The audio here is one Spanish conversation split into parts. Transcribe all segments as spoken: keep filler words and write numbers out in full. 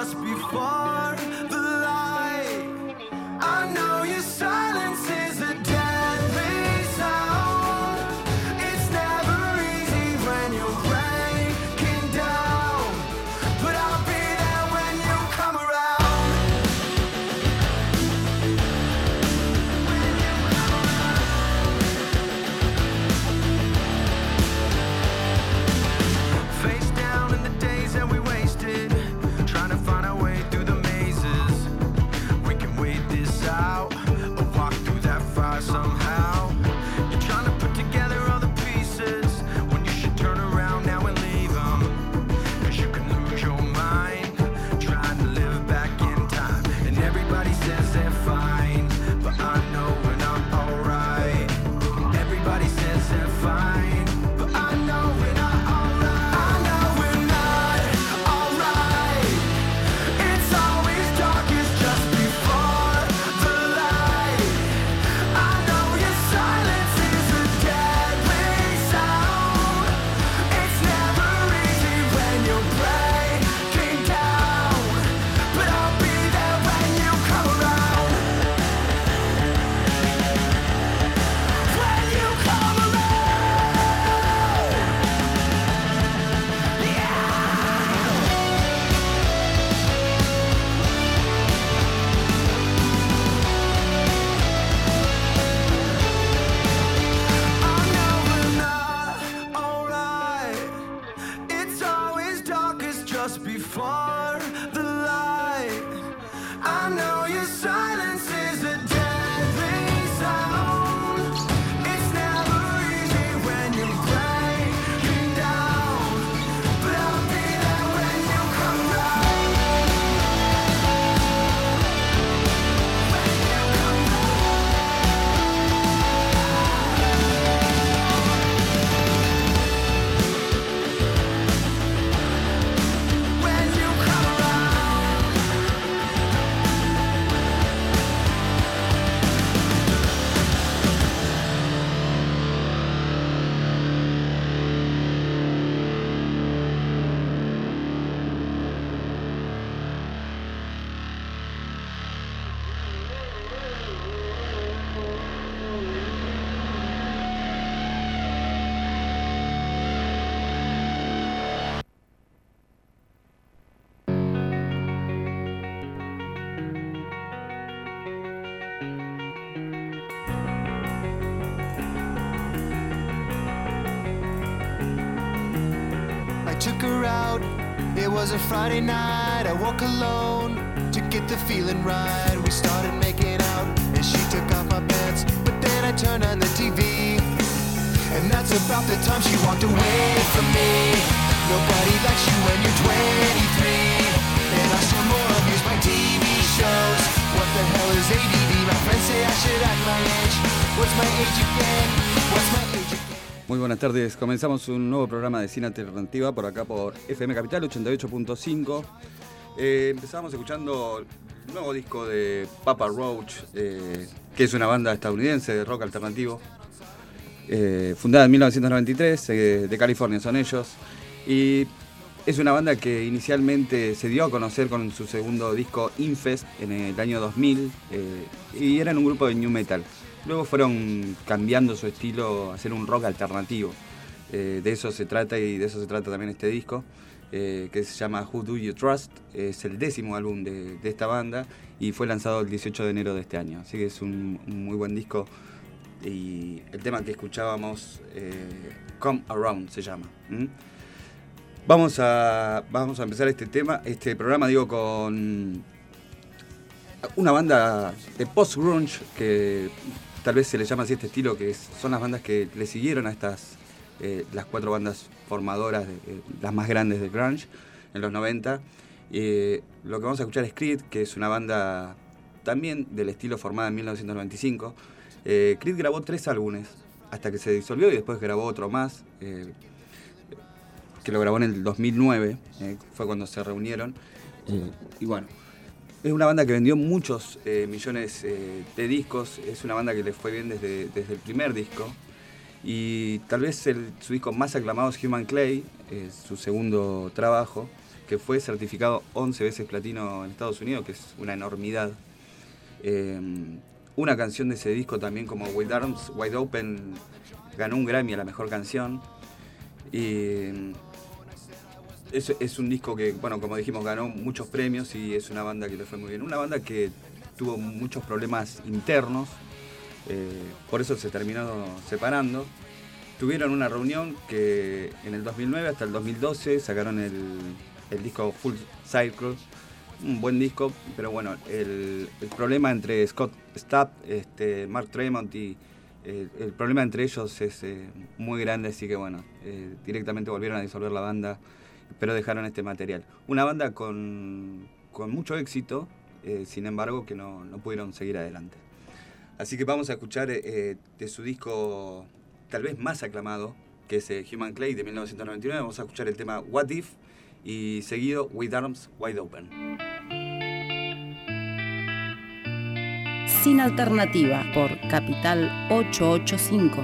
just before the light. I know your silence is a deadly sound. It's never easy when you're breaking down, but I'll be there when you come around. When you come around. Face down in the days that we wasted, trying to find our way through the mazes. We can wait this out or walk through that fire somehow. You're trying to put together all the pieces when you should turn around now and leave them. Cause you can lose your mind trying to live back in time. And everybody says they're fine, but I know we're not alright. Everybody says they're fine, but I know we're not alright. I know we're not alright. It's always darkest just before the light. I know your silence is a deadly sound. It's never easy when you're breaking down, but I'll be there when you come around. When you come around. Yeah. I know we're not alright. It's always darkest just before the light. I know your silence is a deadly sound. It's never easy when you're breaking down, but I'll be there when you come around. When you come around. When you come around. I took her out, it was a Friday night. I woke alone to get the feeling right. We started making out and she took off my pants, but then I turned on the T V, and that's about the time she walked away from me. Nobody likes you when you're twenty-three, and I still more abuse my T V shows. What the hell is A D D? My friends say I should act my age. What's my age again? What's my age again? Muy buenas tardes, comenzamos un nuevo programa de Cine Alternativa por acá por F M Capital ochenta y ocho punto cinco. Eh, empezamos escuchando el nuevo disco de Papa Roach, eh, que es una banda estadounidense de rock alternativo, eh, fundada en mil novecientos noventa y tres, eh, de California son ellos, y es una banda que inicialmente se dio a conocer con su segundo disco Infest en el año dos mil, eh, y eran un grupo de new metal. Luego fueron cambiando su estilo a hacer un rock alternativo. Eh, de eso se trata y de eso se trata también este disco, eh, que se llama Who Do You Trust. Es el décimo álbum de, de esta banda y fue lanzado el dieciocho de enero de este año. Así que es un, un muy buen disco. Y el tema que escuchábamos, eh, Come Around se llama. ¿Mm? Vamos a, vamos a empezar este tema, este programa, digo, con una banda de post-grunge que tal vez se le llama así este estilo, que es, son las bandas que le siguieron a estas, eh, las cuatro bandas formadoras, de, eh, las más grandes del grunge en los noventa. Eh, lo que vamos a escuchar es Creed, que es una banda también del estilo formada en mil novecientos noventa y cinco. Eh, Creed grabó tres álbumes hasta que se disolvió y después grabó otro más, eh, que lo grabó en el dos mil nueve, eh, fue cuando se reunieron. Eh, y bueno, es una banda que vendió muchos eh, millones eh, de discos, es una banda que le fue bien desde, desde el primer disco. Y tal vez el, su disco más aclamado es Human Clay, eh, su segundo trabajo, que fue certificado once veces platino en Estados Unidos, que es una enormidad. Eh, una canción de ese disco también, como With Arms Wide Open, ganó un Grammy a la mejor canción. Y es, es un disco que, bueno, como dijimos, ganó muchos premios y es una banda que le fue muy bien. Una banda que tuvo muchos problemas internos, eh, por eso se terminó separando. Tuvieron una reunión que en el dos mil nueve hasta el dos mil doce sacaron el, el disco Full Circle, un buen disco, pero bueno, el, el problema entre Scott Stapp, este, Mark Tremont y eh, el problema entre ellos es eh, muy grande, así que bueno, eh, directamente volvieron a disolver la banda, pero dejaron este material. Una banda con, con mucho éxito, eh, sin embargo, que no, no pudieron seguir adelante. Así que vamos a escuchar eh, de su disco tal vez más aclamado, que es eh, Human Clay de mil novecientos noventa y nueve. Vamos a escuchar el tema What If y seguido With Arms Wide Open. Sin Alternativa por Capital ochocientos ochenta y cinco.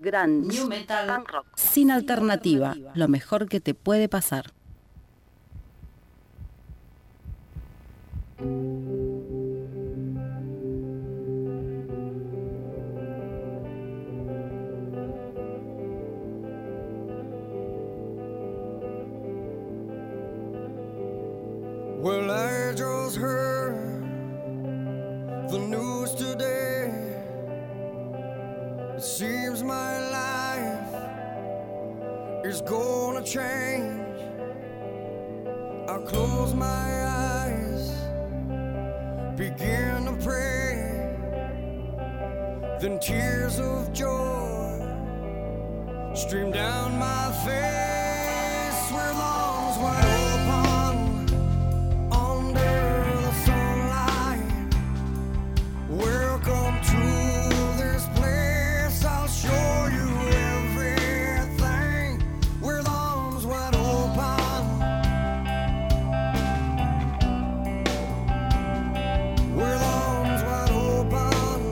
grunge, new metal, punk rock, sin alternativa, lo mejor que te puede pasar. Well, I just heard the news today. It seems my life is gonna change. I close my eyes, begin to pray, then tears of joy stream down my face with arms wide open. Welcome to this place, I'll show you everything with arms wide open. With arms wide open.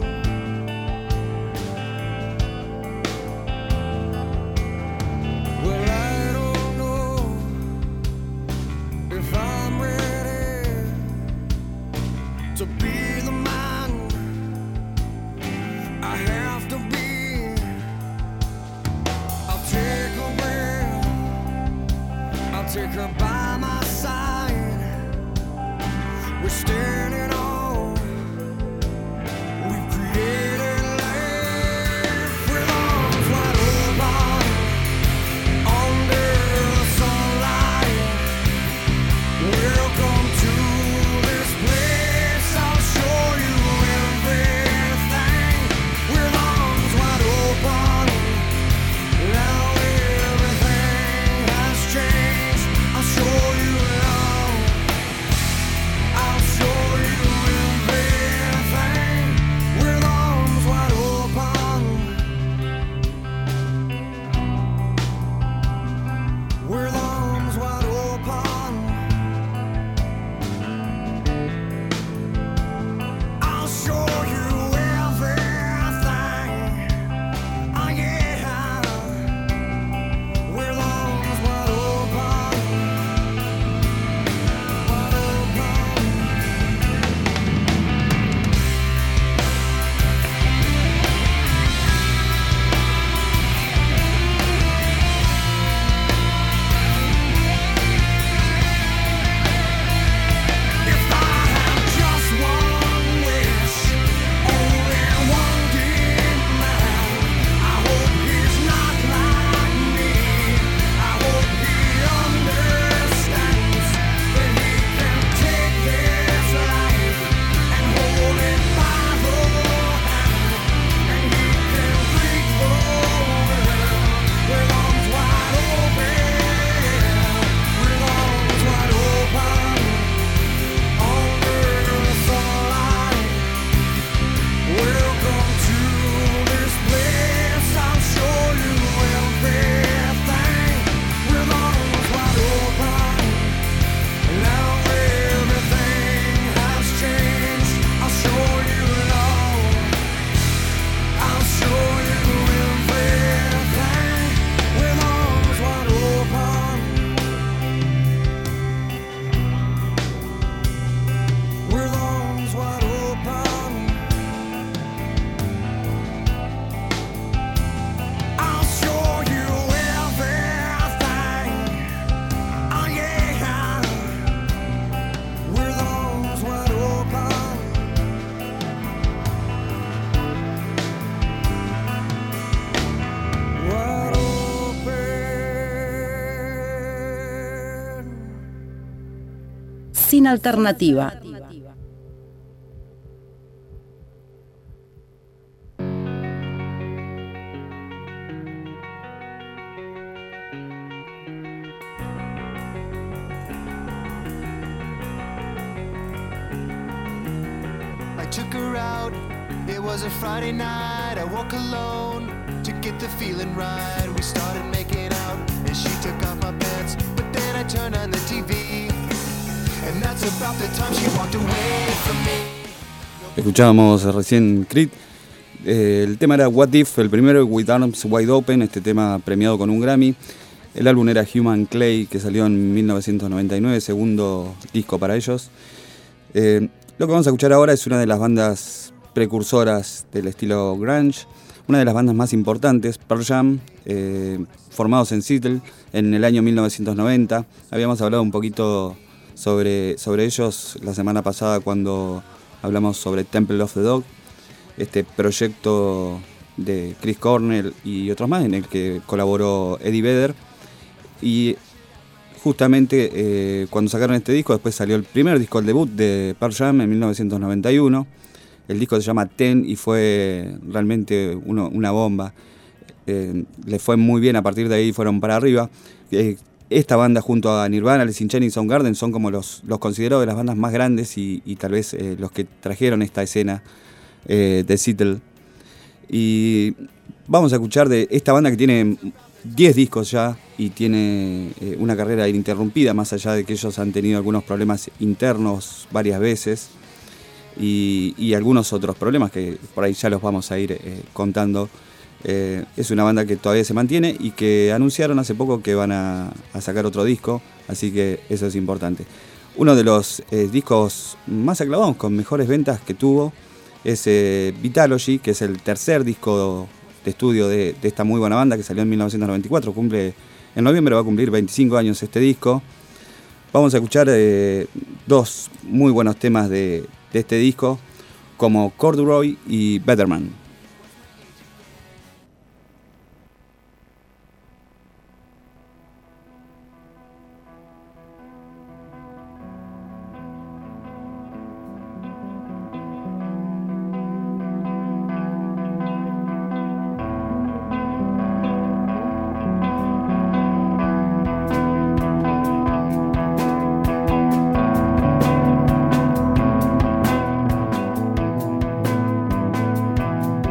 Well, I don't know if I'm ready to be the man I have to be. I'll take a breath, I'll take her by my side. We're standing on, we've created life with arms wide open. Under the sunlight, welcome to this place, I'll show you everything. With arms wide open, now everything has changed. I'll show you love, I'll show you everything. With arms wide open, with arms wide open, I'll show you everything. Oh yeah, with arms wide open, wide open. If I had just one wish, only one demand, I hope he's not like me. I hope he understands that he can take this life and hold it by the hand, and he can break the world with arms wide open, with arms wide open. Under the sunlight, welcome to this place, I'll show you everything. With arms wide open, now everything has changed. I'll show you love, I'll show you everything. With arms wide open, with arms wide open, I'll show you everything. Oh yeah, with arms wide open, wide open. Sin alternativa. I took her out, it was a Friday night. I woke alone to get the feeling right. We started making out and she took off my pants, but then I turned on the T V, and that's about the time she walked away from me. Escuchábamos recién Creed Eh, el tema era What If, el primero, With Arms Wide Open, este tema premiado con un Grammy. El álbum era Human Clay, que salió en mil novecientos noventa y nueve, segundo disco para ellos. Eh, lo que vamos a escuchar ahora es una de las bandas precursoras del estilo grunge, una de las bandas más importantes, Pearl Jam, eh, formados en Seattle en el año mil novecientos noventa. Habíamos hablado un poquito sobre, sobre ellos la semana pasada cuando hablamos sobre Temple of the Dog, este proyecto de Chris Cornell y otros más en el que colaboró Eddie Vedder. Y justamente eh, cuando sacaron este disco, después salió el primer disco, el debut de Pearl Jam en mil novecientos noventa y uno. El disco se llama Ten y fue realmente uno, una bomba. Eh, le fue muy bien, a partir de ahí fueron para arriba. Eh, esta banda junto a Nirvana, Alice in Chains y Soundgarden son como los, los considerados de las bandas más grandes y, y tal vez eh, los que trajeron esta escena eh, de Seattle. Y vamos a escuchar de esta banda que tiene diez discos ya y tiene eh, una carrera ininterrumpida, más allá de que ellos han tenido algunos problemas internos varias veces y, y algunos otros problemas que por ahí ya los vamos a ir eh, contando. Eh, es una banda que todavía se mantiene y que anunciaron hace poco que van a, a sacar otro disco, así que eso es importante. Uno de los eh, discos más aclamados, con mejores ventas que tuvo, es eh, Vitalogy, que es el tercer disco de estudio de, de esta muy buena banda que salió en mil novecientos noventa y cuatro. Cumple, en noviembre va a cumplir veinticinco años este disco. Vamos a escuchar eh, dos muy buenos temas de, de este disco, como Corduroy y Better Man. Thank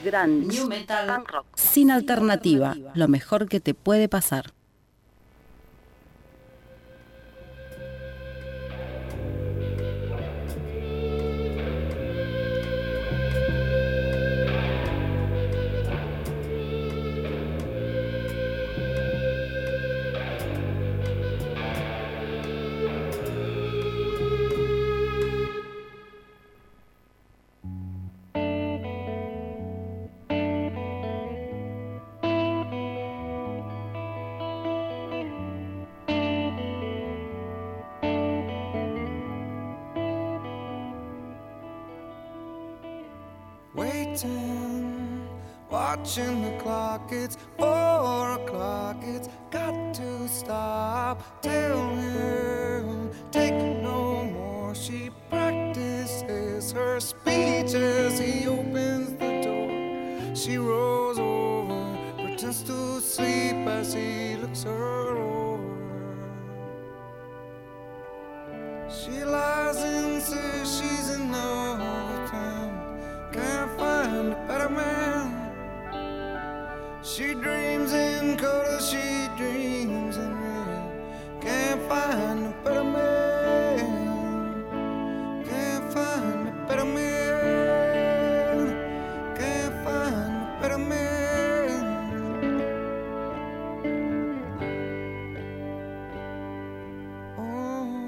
Grunge, new metal, punk rock, sin alternativa, lo mejor que te puede pasar. Waiting, watching the clock, it's four o'clock, it's got to stop. Tell him, take no more. She practices her speech as he opens the door. She rolls over, pretends to sleep as he looks her over. She lies and says she's in love with him. Can't find a better man. She dreams in color, she dreams in red. Can't find a better man. Can't find a better man. Can't find a better man. Oh.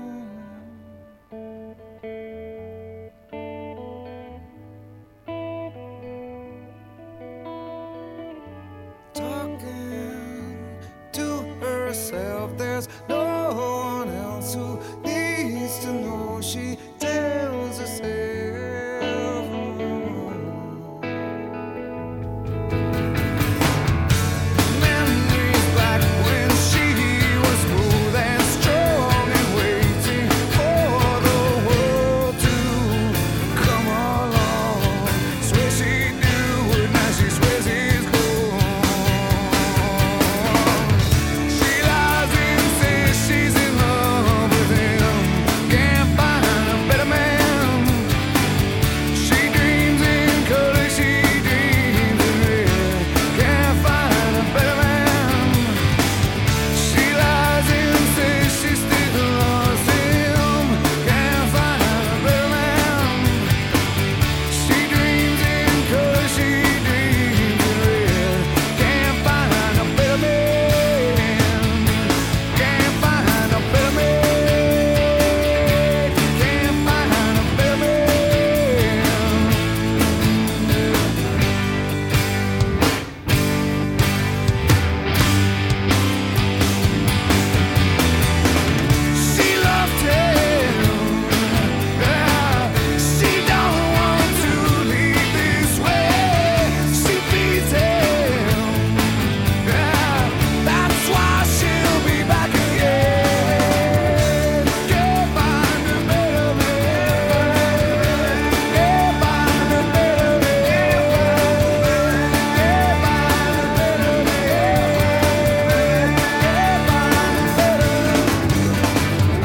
Talking to herself, there's no one else who needs to know. She tells herself. Memories back when she was smooth and strong and waiting for the world to come along. Swear she'd do it, now she swears he's gone. She lies and says she's in love with him. Can't find a better man. She dreams in color, she dreams in red. Can't find a better man. She lies and says she still loves him. Can't find a better man. She dreams in color, she dreams in red. Can't find a better man. Can't find a better man. Can't find a better man. She loved him. Yeah. She don't want to leave this way. She feeds him. Yeah. That's why she'll be back again. Can't find a better man. Can't find a better man. Can't find a better man. Can't find a better man.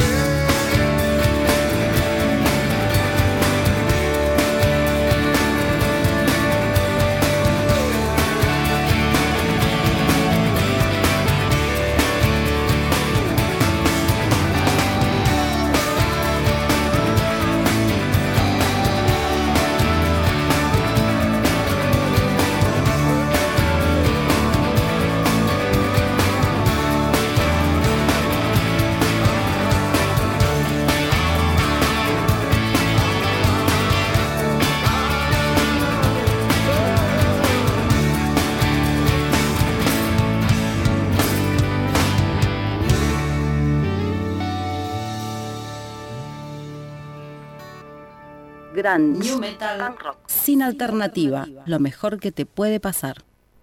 Grunge, new metal, punk rock, sin alternativa, lo mejor que te puede pasar.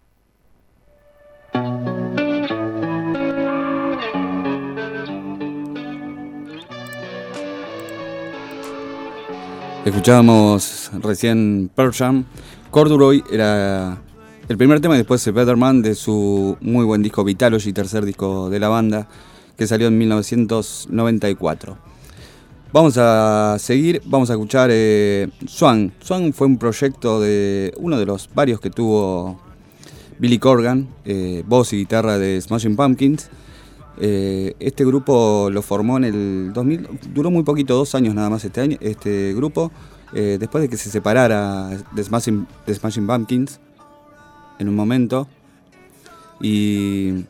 Escuchábamos recién Pearl Jam. Corduroy era el primer tema y después Better Man de su muy buen disco Vitalogy, tercer disco de la banda, que salió en mil novecientos noventa y cuatro. Vamos a seguir, vamos a escuchar eh, Swan. Swan fue un proyecto de uno de los varios que tuvo Billy Corgan, eh, voz y guitarra de Smashing Pumpkins. Eh, este grupo lo formó en el dos mil, duró muy poquito, dos años nada más este año, este grupo, eh, después de que se separara de Smashing, de Smashing Pumpkins en un momento. Y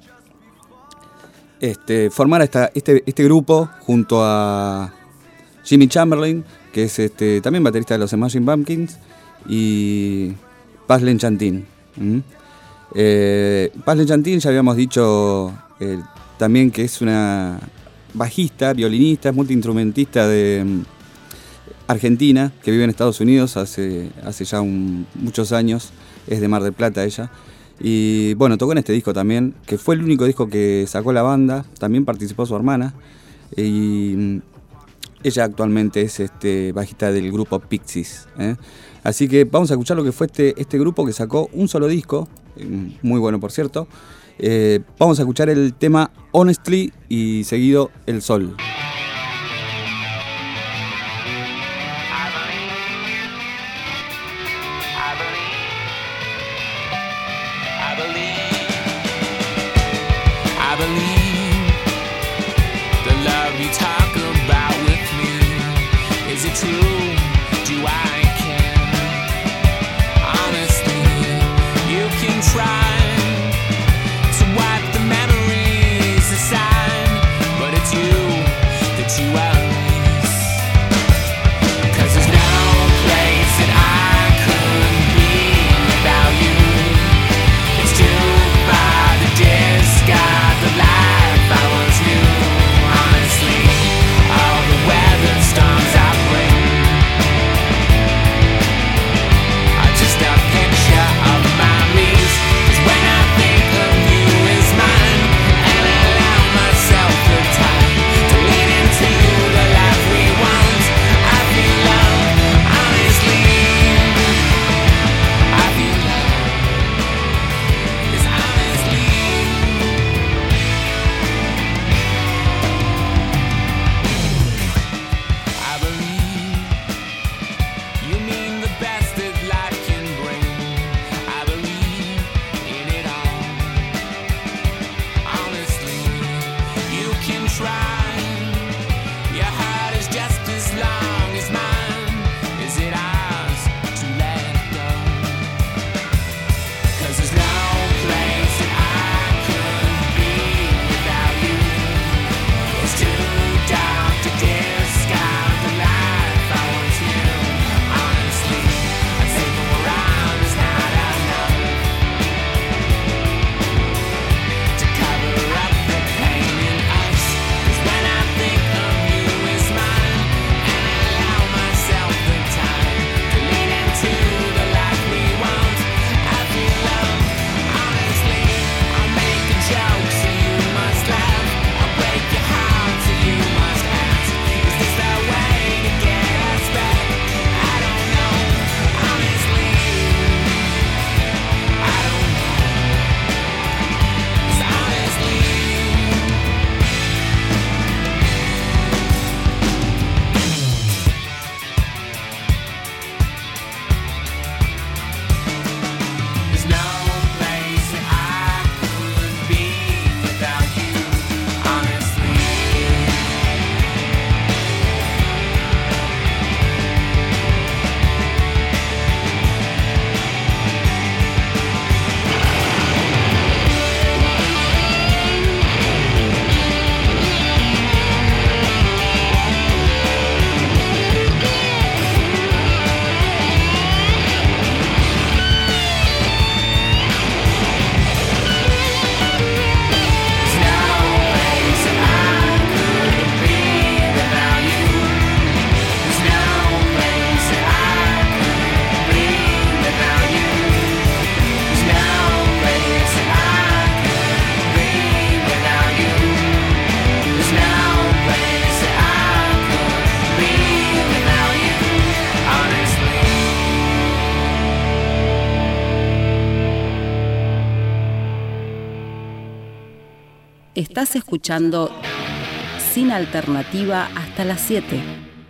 este, formar esta, este, este grupo junto a Jimmy Chamberlain, que es este, también baterista de los Smashing Pumpkins, y Paz Lenchantin. ¿Mm? Eh, Paz Lenchantin, ya habíamos dicho eh, también que es una bajista, violinista, es multiinstrumentista de um, Argentina, que vive en Estados Unidos hace, hace ya un, muchos años, es de Mar del Plata ella. Y bueno, tocó en este disco también, que fue el único disco que sacó la banda, también participó su hermana, y ella actualmente es este, bajista del grupo Pixies. ¿eh? Así que vamos a escuchar lo que fue este, este grupo que sacó un solo disco, muy bueno por cierto. Eh, vamos a escuchar el tema Honestly y seguido El Sol. Estás escuchando Sin Alternativa hasta las siete.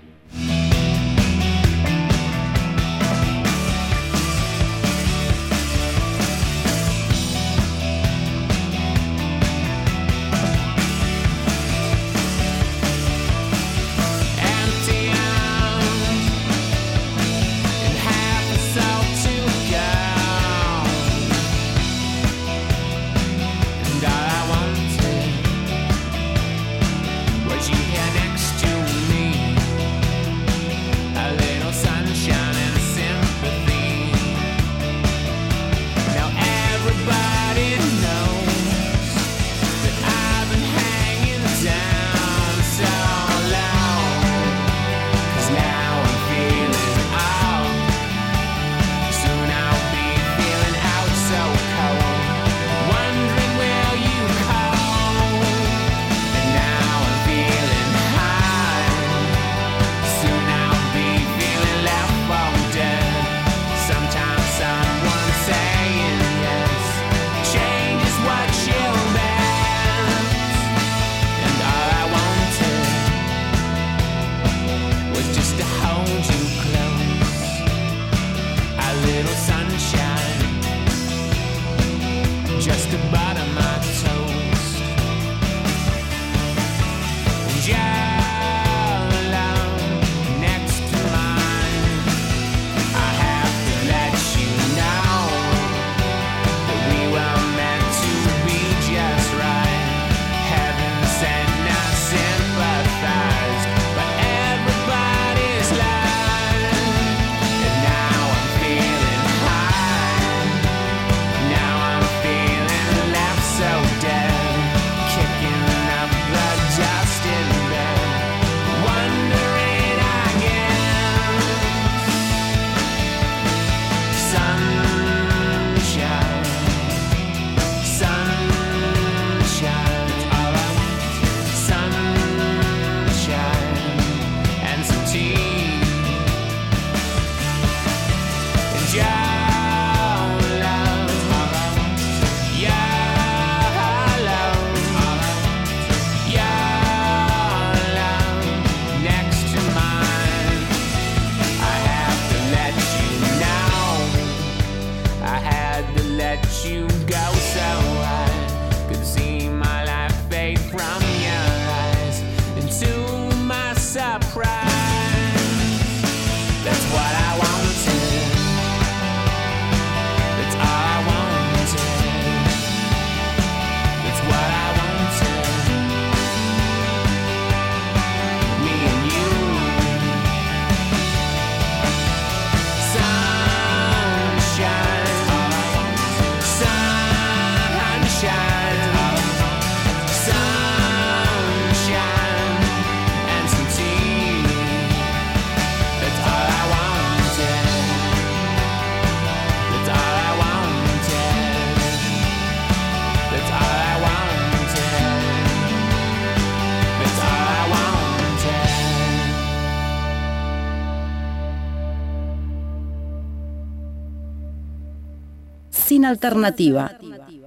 sin alternativa.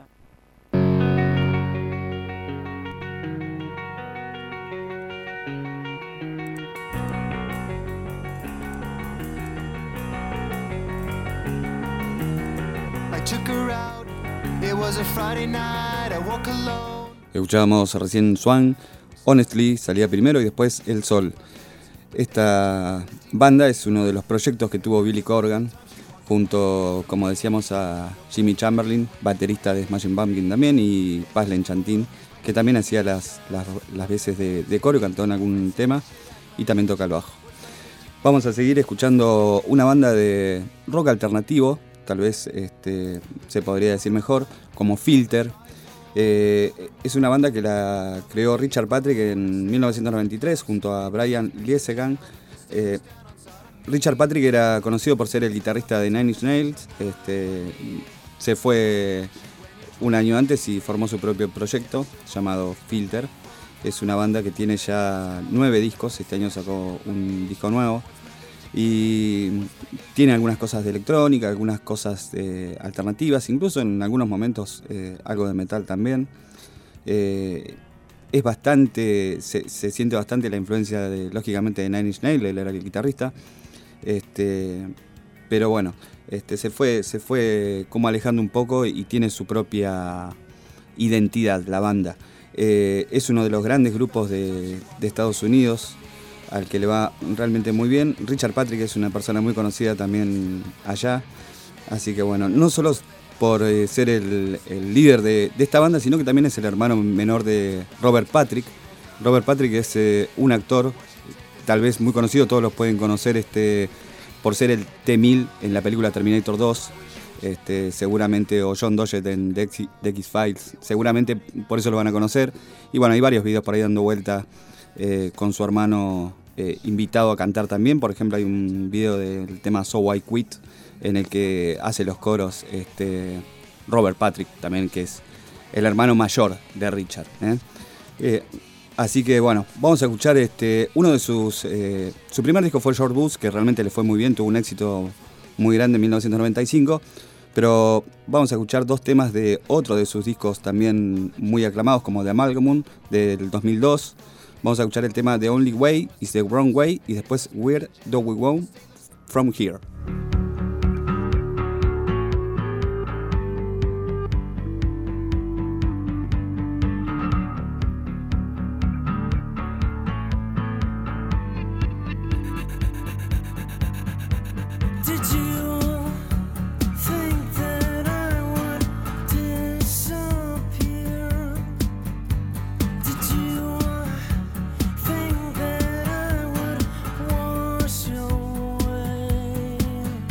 I took her out. It was a Friday night. I woke alone. Escuchábamos recién Swan, Honestly salía primero y después El Sol. Esta banda es uno de los proyectos que tuvo Billy Corgan, junto, como decíamos, a Jimmy Chamberlin, baterista de Smashing Pumpkins también, y Paz Lenchantin, que también hacía las, las, las veces de, de coro, cantó en algún tema y también toca el bajo. Vamos a seguir escuchando una banda de rock alternativo, tal vez este, se podría decir mejor, como Filter. Eh, es una banda que la creó Richard Patrick en mil novecientos noventa y tres junto a Brian Liesegang. Eh, Richard Patrick era conocido por ser el guitarrista de Nine Inch Nails. Este, se fue un año antes y formó su propio proyecto llamado Filter. Es una banda que tiene ya nueve discos. Este año sacó un disco nuevo. Y tiene algunas cosas de electrónica, algunas cosas eh, alternativas, incluso en algunos momentos eh, algo de metal también. Eh, es bastante, se, se siente bastante la influencia de, lógicamente, de Nine Inch Nails, él era el guitarrista. Este, pero bueno, este, se fue, se fue como alejando un poco y tiene su propia identidad la banda. Eh, es uno de los grandes grupos de, de Estados Unidos, al que le va realmente muy bien. Richard Patrick es una persona muy conocida también allá, así que bueno, no solo por eh, ser el, el líder de, de esta banda, sino que también es el hermano menor de Robert Patrick. Robert Patrick es eh, un actor, tal vez muy conocido, todos los pueden conocer este, por ser el T mil en la película Terminator dos, este, seguramente, o John Doggett en The X-Files, seguramente por eso lo van a conocer. Y bueno, hay varios videos por ahí dando vuelta Eh, con su hermano eh, invitado a cantar también. Por ejemplo, hay un video del tema So I Quit en el que hace los coros este, Robert Patrick también, que es el hermano mayor de Richard. ¿eh? Eh, así que bueno, vamos a escuchar este, uno de sus... Eh, su primer disco fue Short Bus, que realmente le fue muy bien, tuvo un éxito muy grande en mil novecientos noventa y cinco, pero vamos a escuchar dos temas de otro de sus discos también muy aclamados, como The Amalgam del dos mil dos. Vamos a escuchar el tema The Only Way is the Wrong Way y después Where Do We Go From Here. Think that I would wash away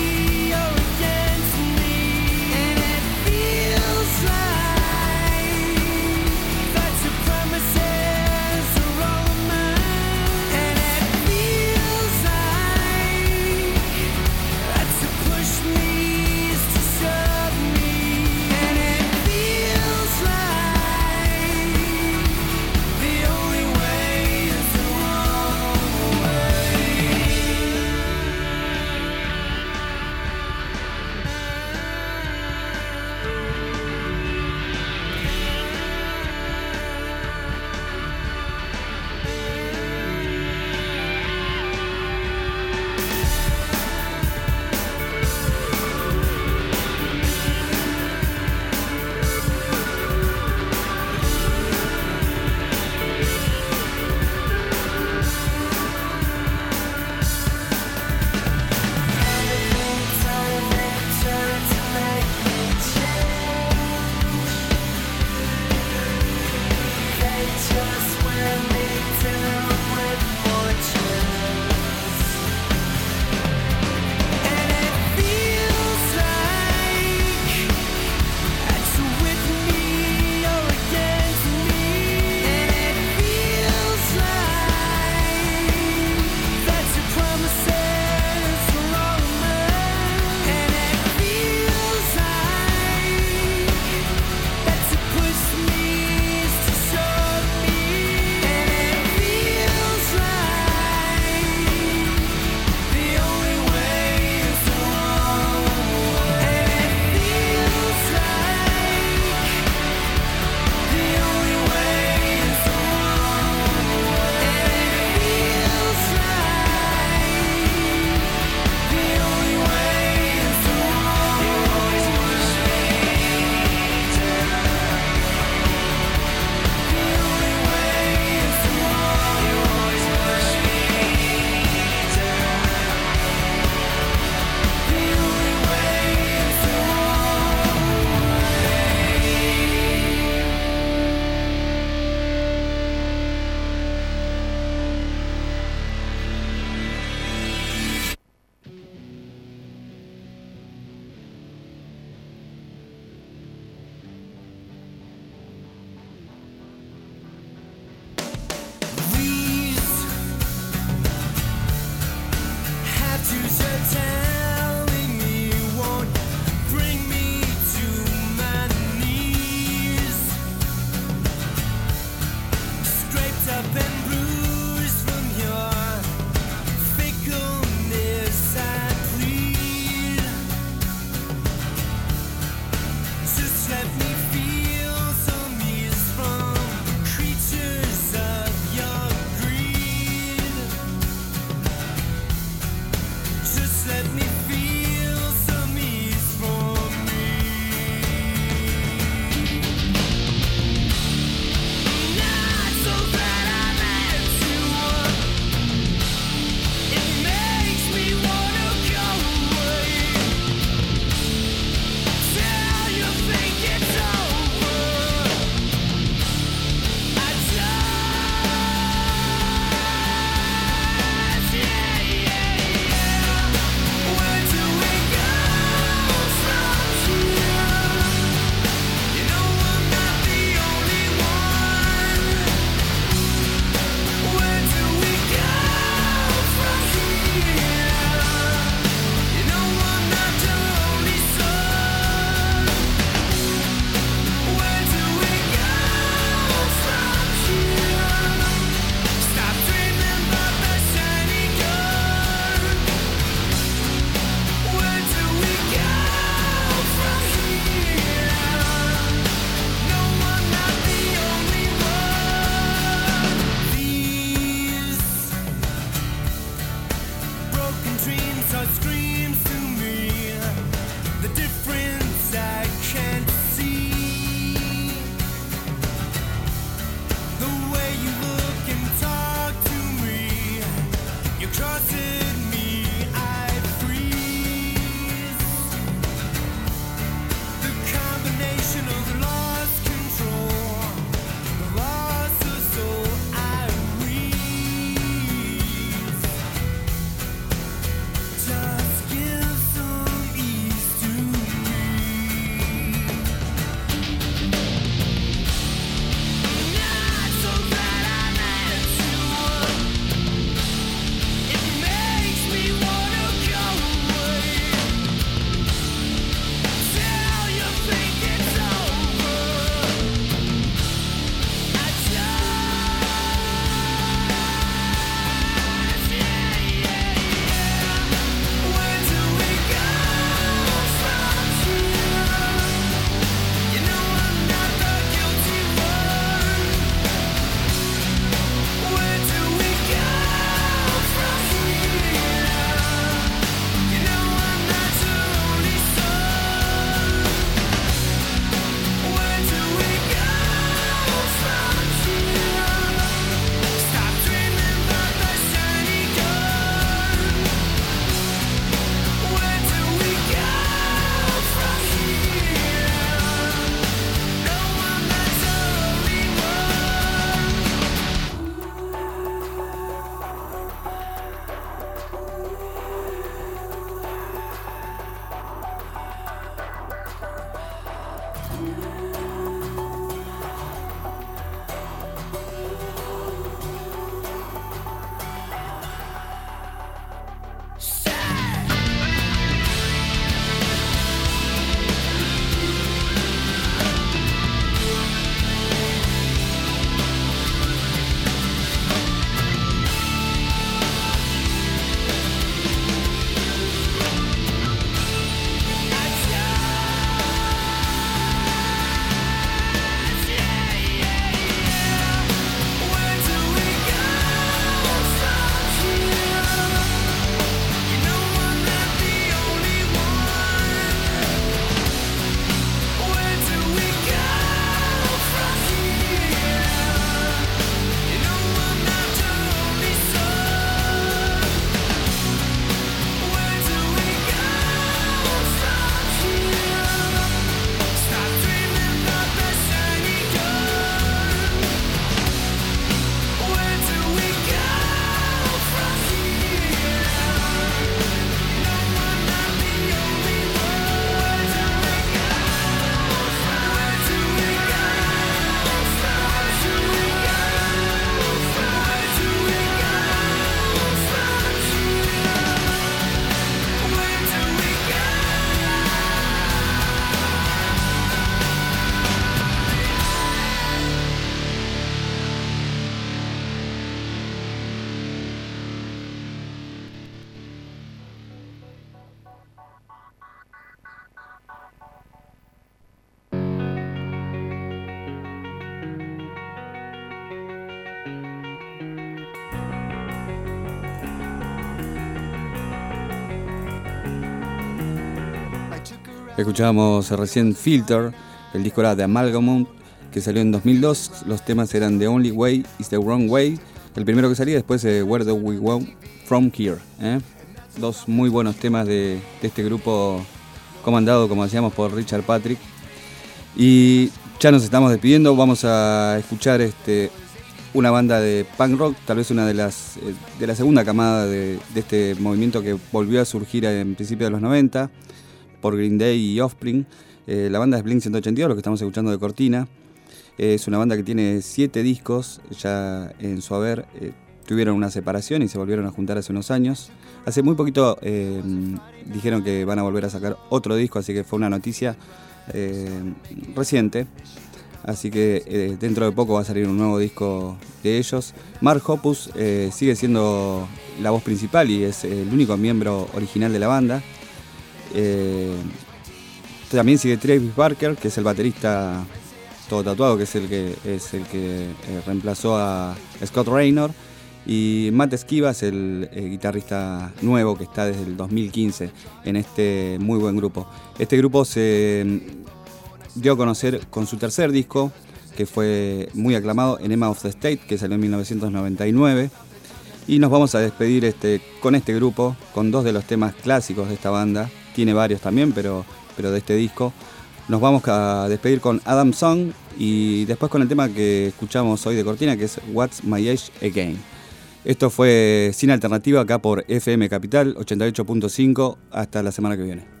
Escuchábamos recién Filter, el disco era de Amalgamut, que salió en dos mil dos. Los temas eran The Only Way is the Wrong Way, el primero que salía, después eh, Where Do We Go From Here. ¿eh? Dos muy buenos temas de, de este grupo comandado, como decíamos, por Richard Patrick. Y ya nos estamos despidiendo, vamos a escuchar este, una banda de punk rock, tal vez una de las eh, de la segunda camada de, de este movimiento que volvió a surgir en principios de los noventa, por Green Day y Offspring. Eh, la banda es Blink ciento ochenta y dos, lo que estamos escuchando de cortina. Eh, es una banda que tiene siete discos, ya en su haber eh, tuvieron una separación y se volvieron a juntar hace unos años. Hace muy poquito eh, dijeron que van a volver a sacar otro disco, así que fue una noticia eh, reciente. Así que eh, dentro de poco va a salir un nuevo disco de ellos. Mark Hoppus eh, sigue siendo la voz principal y es el único miembro original de la banda. Eh, también sigue Travis Barker, que es el baterista todo tatuado, que es el que es el que eh, reemplazó a Scott Raynor, y Matt Skiba es el, el guitarrista nuevo que está desde el dos mil quince en este muy buen grupo. Este grupo se dio a conocer con su tercer disco, que fue muy aclamado, Enema of the State, que salió en mil novecientos noventa y nueve. Y nos vamos a despedir este, con este grupo, con dos de los temas clásicos de esta banda. Tiene varios también, pero, pero de este disco. Nos vamos a despedir con Adam Song y después con el tema que escuchamos hoy de cortina, que es What's My Age Again. Esto fue Sin Alternativa acá por F M Capital ochenta y ocho punto cinco. Hasta la semana que viene.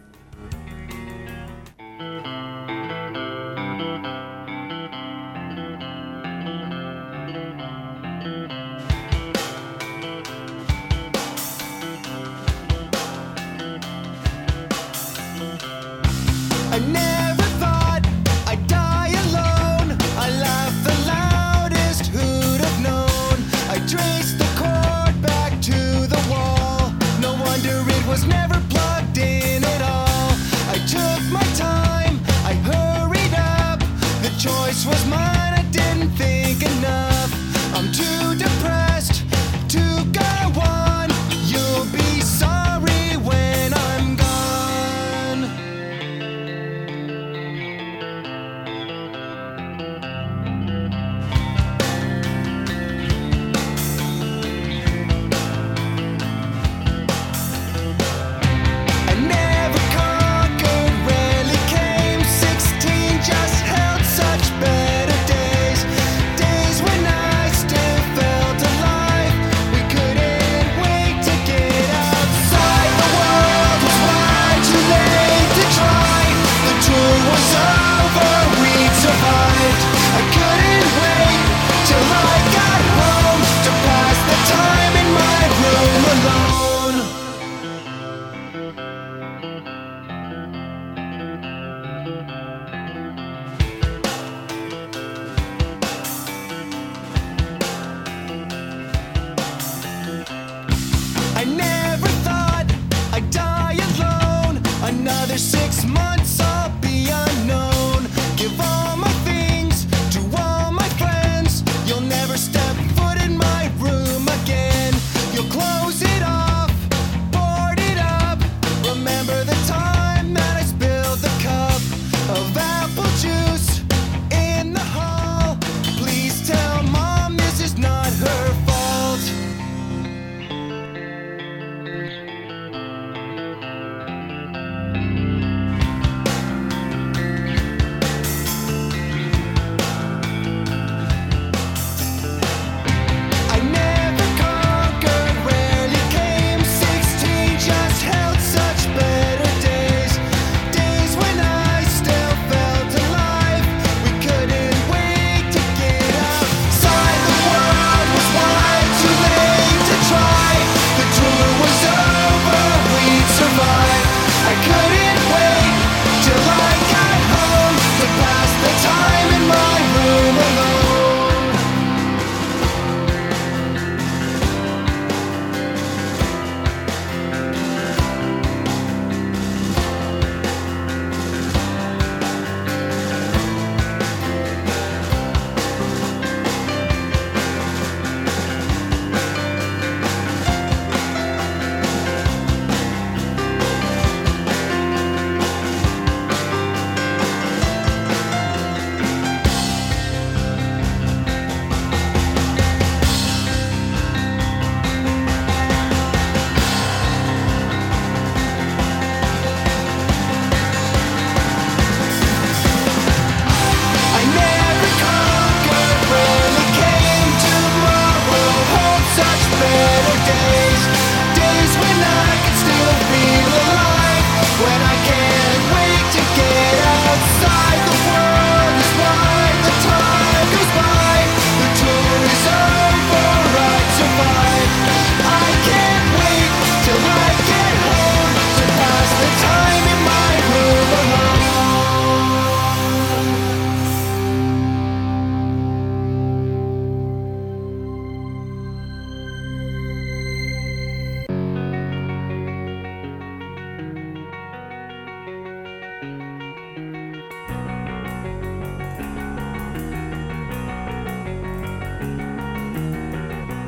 I never thought I'd die alone. I laughed the loudest, who'd have known? I traced the cord back to the wall. No wonder it was never plugged in at all.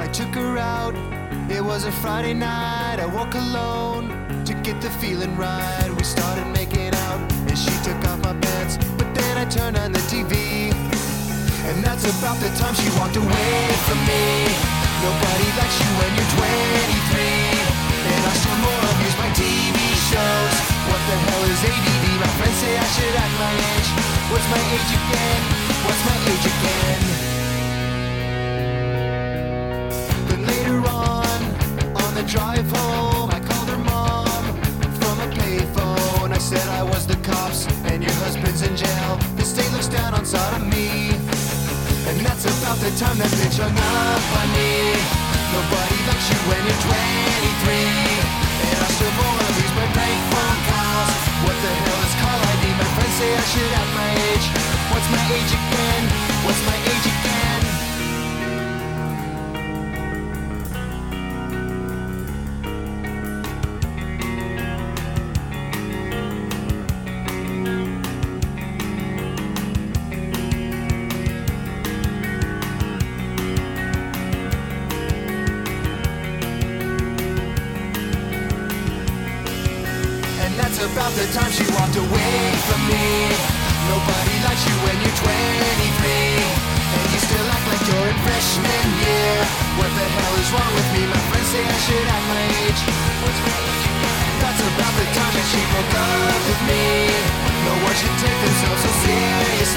took her out. It was a Friday night, I woke alone to get the feeling right. We started making out and she took off my pants, but then I turned on the T V, and that's about the time she walked away from me. Nobody likes you when you're twenty-three, and I still more abuse my T V shows. What the hell is A D D? My friends say I should act my age. What's my age again? What's my age again? Then later on, on the drive home, I called her mom from a payphone. I said I was the cops and your husband's in jail. The state looks down on sodomy, and that's about the time that bitch hung up on me. Nobody likes you when you're twenty-three, and I still more abuse my prank phone calls. What the hell is call I D? My friends say I should have my age. What's my age again? What's my age again? About the time she walked away from me. Nobody likes you when you're twenty-three, and you still act like you're in freshman year. What the hell is wrong with me? My friends say I should act my age. What's my age again? That's about the time that she broke up with me. No one should take themselves so seriously.